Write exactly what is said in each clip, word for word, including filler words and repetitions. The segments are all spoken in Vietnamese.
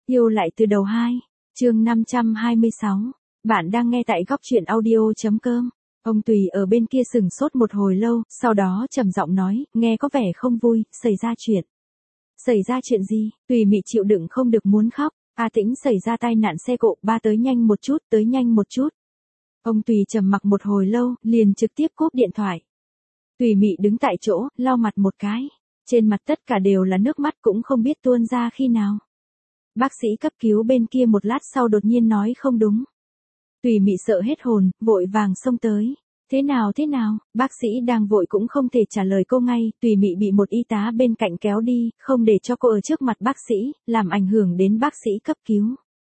Yêu lại từ đầu hai, chương năm trăm hai mươi sáu. Bạn đang nghe tại góc truyện audio.com. Ông Tùy ở bên kia sừng sốt một hồi lâu, sau đó trầm giọng nói, nghe có vẻ không vui, xảy ra chuyện. Xảy ra chuyện gì? Tùy Mị chịu đựng không được muốn khóc. A Tĩnh xảy ra tai nạn xe cộ, ba tới nhanh một chút, tới nhanh một chút. Ông Tùy trầm mặc một hồi lâu, liền trực tiếp cúp điện thoại. Tùy Mị đứng tại chỗ, lau mặt một cái. Trên mặt tất cả đều là nước mắt cũng không biết tuôn ra khi nào. Bác sĩ cấp cứu bên kia một lát sau đột nhiên nói không đúng. Tùy Mị sợ hết hồn, vội vàng xông tới. Thế nào thế nào, bác sĩ đang vội cũng không thể trả lời cô ngay, Tùy Mị bị một y tá bên cạnh kéo đi, không để cho cô ở trước mặt bác sĩ, làm ảnh hưởng đến bác sĩ cấp cứu.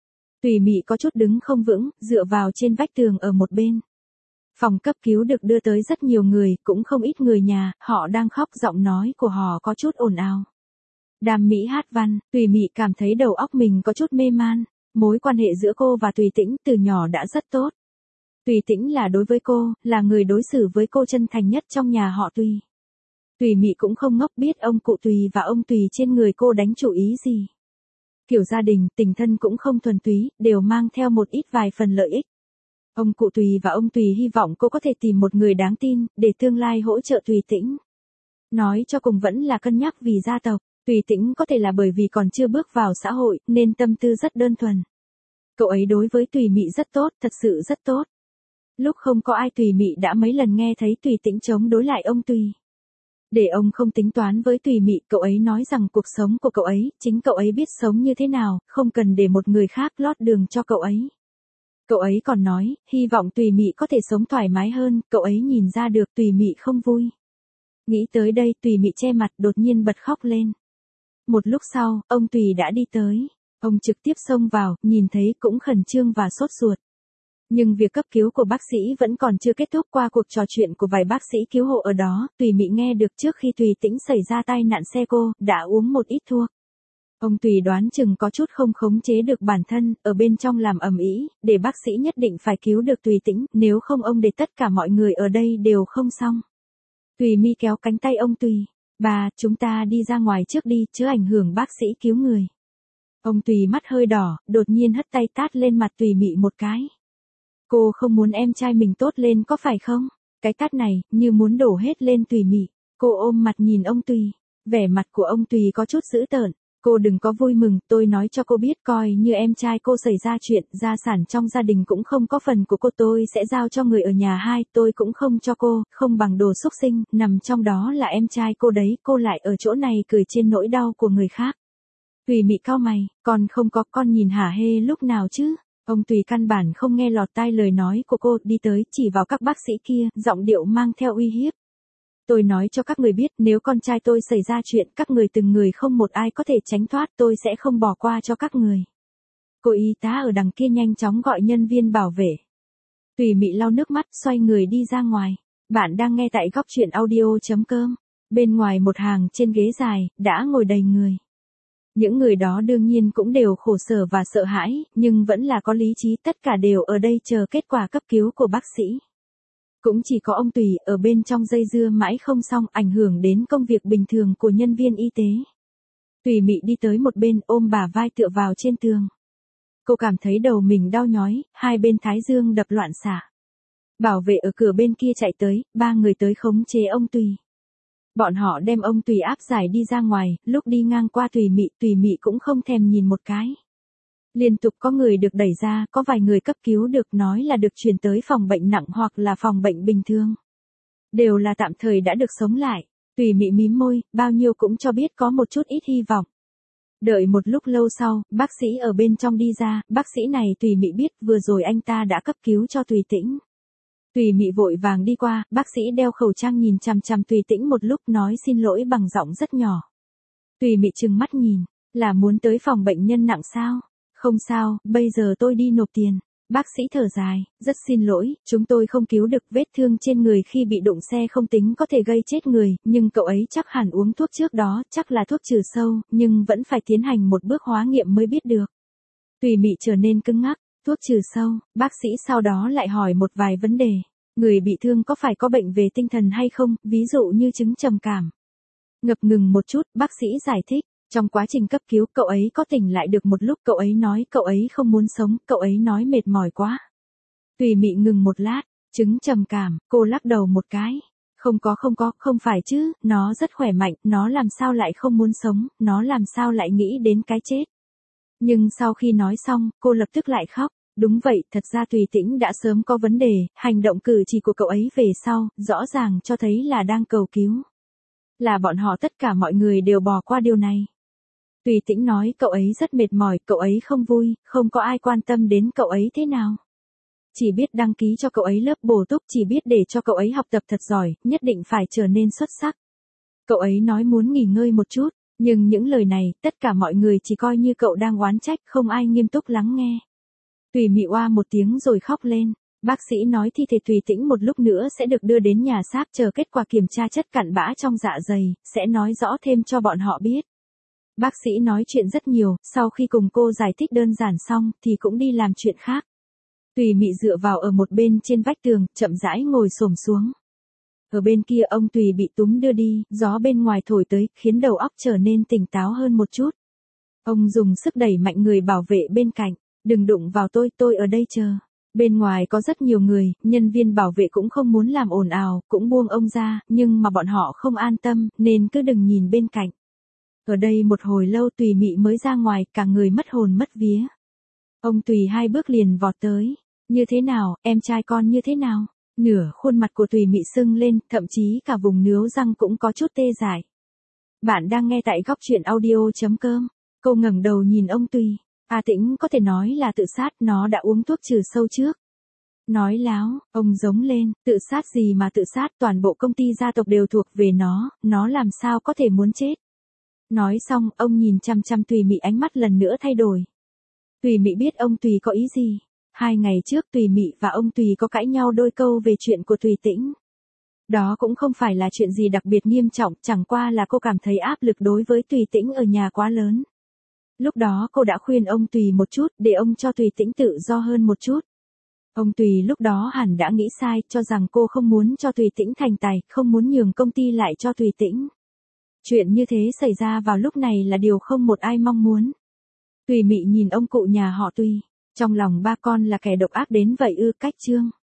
Tùy Mị có chút đứng không vững, dựa vào trên vách tường ở một bên. Phòng cấp cứu được đưa tới rất nhiều người, cũng không ít người nhà, họ đang khóc, giọng nói của họ có chút ồn ào. Đàm Mỹ hát văn, Tùy Mị cảm thấy đầu óc mình có chút mê man, mối quan hệ giữa cô và Tùy Tĩnh từ nhỏ đã rất tốt. Tùy Tĩnh là đối với cô, là người đối xử với cô chân thành nhất trong nhà họ Tùy. Tùy Mị cũng không ngốc biết ông cụ Tùy và ông Tùy trên người cô đánh chủ ý gì. Kiểu gia đình, tình thân cũng không thuần túy, đều mang theo một ít vài phần lợi ích. Ông cụ Tùy và ông Tùy hy vọng cô có thể tìm một người đáng tin, để tương lai hỗ trợ Tùy Tĩnh. Nói cho cùng vẫn là cân nhắc vì gia tộc. Tùy Tĩnh có thể là bởi vì còn chưa bước vào xã hội, nên tâm tư rất đơn thuần. Cậu ấy đối với Tùy Mị rất tốt, thật sự rất tốt. Lúc không có ai Tùy Mị đã mấy lần nghe thấy Tùy Tĩnh chống đối lại ông Tùy. Để ông không tính toán với Tùy Mị, cậu ấy nói rằng cuộc sống của cậu ấy, chính cậu ấy biết sống như thế nào, không cần để một người khác lót đường cho cậu ấy. Cậu ấy còn nói, hy vọng Tùy Mị có thể sống thoải mái hơn, cậu ấy nhìn ra được Tùy Mị không vui. Nghĩ tới đây Tùy Mị che mặt đột nhiên bật khóc lên. Một lúc sau, ông Tùy đã đi tới. Ông trực tiếp xông vào, nhìn thấy cũng khẩn trương và sốt ruột. Nhưng việc cấp cứu của bác sĩ vẫn còn chưa kết thúc. Qua cuộc trò chuyện của vài bác sĩ cứu hộ ở đó, Tùy Mị nghe được trước khi Tùy Tĩnh xảy ra tai nạn xe cô, đã uống một ít thuốc. Ông Tùy đoán chừng có chút không khống chế được bản thân, ở bên trong làm ầm ĩ, để bác sĩ nhất định phải cứu được Tùy Tĩnh, nếu không ông để tất cả mọi người ở đây đều không xong. Tùy My kéo cánh tay ông Tùy. Bà, chúng ta đi ra ngoài trước đi, chứ ảnh hưởng bác sĩ cứu người. Ông Tùy mắt hơi đỏ, đột nhiên hất tay tát lên mặt Tùy Mị một cái. Cô không muốn em trai mình tốt lên có phải không? Cái tát này, như muốn đổ hết lên Tùy Mị. Cô ôm mặt nhìn ông Tùy. Vẻ mặt của ông Tùy có chút dữ tợn. Cô đừng có vui mừng, tôi nói cho cô biết, coi như em trai cô xảy ra chuyện, gia sản trong gia đình cũng không có phần của cô, tôi sẽ giao cho người ở nhà hai, tôi cũng không cho cô, không bằng đồ xúc sinh, nằm trong đó là em trai cô đấy, cô lại ở chỗ này cười trên nỗi đau của người khác. Tùy Mị cau mày, con không có, con nhìn hả hê lúc nào chứ? Ông Tùy căn bản không nghe lọt tai lời nói của cô, đi tới, chỉ vào các bác sĩ kia, giọng điệu mang theo uy hiếp. Tôi nói cho các người biết, nếu con trai tôi xảy ra chuyện, các người từng người không một ai có thể tránh thoát, tôi sẽ không bỏ qua cho các người. Cô y tá ở đằng kia nhanh chóng gọi nhân viên bảo vệ. Tùy Mị lau nước mắt, xoay người đi ra ngoài. Bạn đang nghe tại góc truyện audio.com. Bên ngoài một hàng trên ghế dài, đã ngồi đầy người. Những người đó đương nhiên cũng đều khổ sở và sợ hãi, nhưng vẫn là có lý trí, tất cả đều ở đây chờ kết quả cấp cứu của bác sĩ. Cũng chỉ có ông Tùy ở bên trong dây dưa mãi không xong, ảnh hưởng đến công việc bình thường của nhân viên y tế. Tùy Mị đi tới một bên, ôm bả vai tựa vào trên tường. Cô cảm thấy đầu mình đau nhói, hai bên thái dương đập loạn xạ. Bảo vệ ở cửa bên kia chạy tới, ba người tới khống chế ông Tùy. Bọn họ đem ông Tùy áp giải đi ra ngoài, lúc đi ngang qua Tùy Mị, Tùy Mị cũng không thèm nhìn một cái. Liên tục có người được đẩy ra, có vài người cấp cứu được nói là được chuyển tới phòng bệnh nặng hoặc là phòng bệnh bình thường. Đều là tạm thời đã được sống lại. Tùy Mị mím môi, bao nhiêu cũng cho biết có một chút ít hy vọng. Đợi một lúc lâu sau, bác sĩ ở bên trong đi ra, bác sĩ này Tùy Mị biết vừa rồi anh ta đã cấp cứu cho Tùy Tĩnh. Tùy Mị vội vàng đi qua, bác sĩ đeo khẩu trang nhìn chằm chằm Tùy Tĩnh một lúc, nói xin lỗi bằng giọng rất nhỏ. Tùy Mị trừng mắt nhìn, là muốn tới phòng bệnh nhân nặng sao? Không sao, bây giờ tôi đi nộp tiền. Bác sĩ thở dài, rất xin lỗi, chúng tôi không cứu được, vết thương trên người khi bị đụng xe không tính có thể gây chết người, nhưng cậu ấy chắc hẳn uống thuốc trước đó, chắc là thuốc trừ sâu, nhưng vẫn phải tiến hành một bước hóa nghiệm mới biết được. Tùy Mị trở nên cứng ngắc, thuốc trừ sâu, bác sĩ sau đó lại hỏi một vài vấn đề. Người bị thương có phải có bệnh về tinh thần hay không, ví dụ như chứng trầm cảm. Ngập ngừng một chút, bác sĩ giải thích. Trong quá trình cấp cứu cậu ấy có tỉnh lại được một lúc, cậu ấy nói cậu ấy không muốn sống, cậu ấy nói mệt mỏi quá. Tùy Mị ngừng một lát, chứng trầm cảm, cô lắc đầu một cái. Không có không có, không phải chứ, nó rất khỏe mạnh, nó làm sao lại không muốn sống, nó làm sao lại nghĩ đến cái chết. Nhưng sau khi nói xong, cô lập tức lại khóc. Đúng vậy, thật ra Tùy Tĩnh đã sớm có vấn đề, hành động cử chỉ của cậu ấy về sau, rõ ràng cho thấy là đang cầu cứu. Là bọn họ tất cả mọi người đều bỏ qua điều này. Tùy Tĩnh nói cậu ấy rất mệt mỏi, cậu ấy không vui, không có ai quan tâm đến cậu ấy thế nào. Chỉ biết đăng ký cho cậu ấy lớp bổ túc, chỉ biết để cho cậu ấy học tập thật giỏi, nhất định phải trở nên xuất sắc. Cậu ấy nói muốn nghỉ ngơi một chút, nhưng những lời này, tất cả mọi người chỉ coi như cậu đang oán trách, không ai nghiêm túc lắng nghe. Tùy Mị oa một tiếng rồi khóc lên. Bác sĩ nói thi thể Tùy Tĩnh một lúc nữa sẽ được đưa đến nhà xác, chờ kết quả kiểm tra chất cặn bã trong dạ dày, sẽ nói rõ thêm cho bọn họ biết. Bác sĩ nói chuyện rất nhiều, sau khi cùng cô giải thích đơn giản xong thì cũng đi làm chuyện khác. Tùy Mị dựa vào ở một bên trên vách tường, chậm rãi ngồi xổm xuống. Ở bên kia ông Tùy bị túm đưa đi, gió bên ngoài thổi tới, khiến đầu óc trở nên tỉnh táo hơn một chút. Ông dùng sức đẩy mạnh người bảo vệ bên cạnh. Đừng đụng vào tôi, tôi ở đây chờ. Bên ngoài có rất nhiều người, nhân viên bảo vệ cũng không muốn làm ồn ào, cũng buông ông ra, nhưng mà bọn họ không an tâm, nên cứ đừng nhìn bên cạnh. Ở đây một hồi lâu Tùy Mị mới ra ngoài, cả người mất hồn mất vía. Ông Tùy hai bước liền vọt tới. Như thế nào, em trai con như thế nào? Nửa khuôn mặt của Tùy Mị sưng lên, thậm chí cả vùng nướu răng cũng có chút tê dại. Bạn đang nghe tại góc truyện audio chấm com. Cô ngẩng đầu nhìn ông Tùy. A Tĩnh có thể nói là tự sát, nó đã uống thuốc trừ sâu trước. Nói láo, ông giống lên, tự sát gì mà tự sát, toàn bộ công ty gia tộc đều thuộc về nó, nó làm sao có thể muốn chết. Nói xong, ông nhìn chăm chăm Tùy Mị, ánh mắt lần nữa thay đổi. Tùy Mị biết ông Tùy có ý gì. Hai ngày trước Tùy Mị và ông Tùy có cãi nhau đôi câu về chuyện của Tùy Tĩnh. Đó cũng không phải là chuyện gì đặc biệt nghiêm trọng, chẳng qua là cô cảm thấy áp lực đối với Tùy Tĩnh ở nhà quá lớn. Lúc đó cô đã khuyên ông Tùy một chút, để ông cho Tùy Tĩnh tự do hơn một chút. Ông Tùy lúc đó hẳn đã nghĩ sai, cho rằng cô không muốn cho Tùy Tĩnh thành tài, không muốn nhường công ty lại cho Tùy Tĩnh. Chuyện như thế xảy ra vào lúc này là điều không một ai mong muốn. Tùy Mị nhìn ông cụ nhà họ Tùy, trong lòng ba con là kẻ độc ác đến vậy ư? Cách chương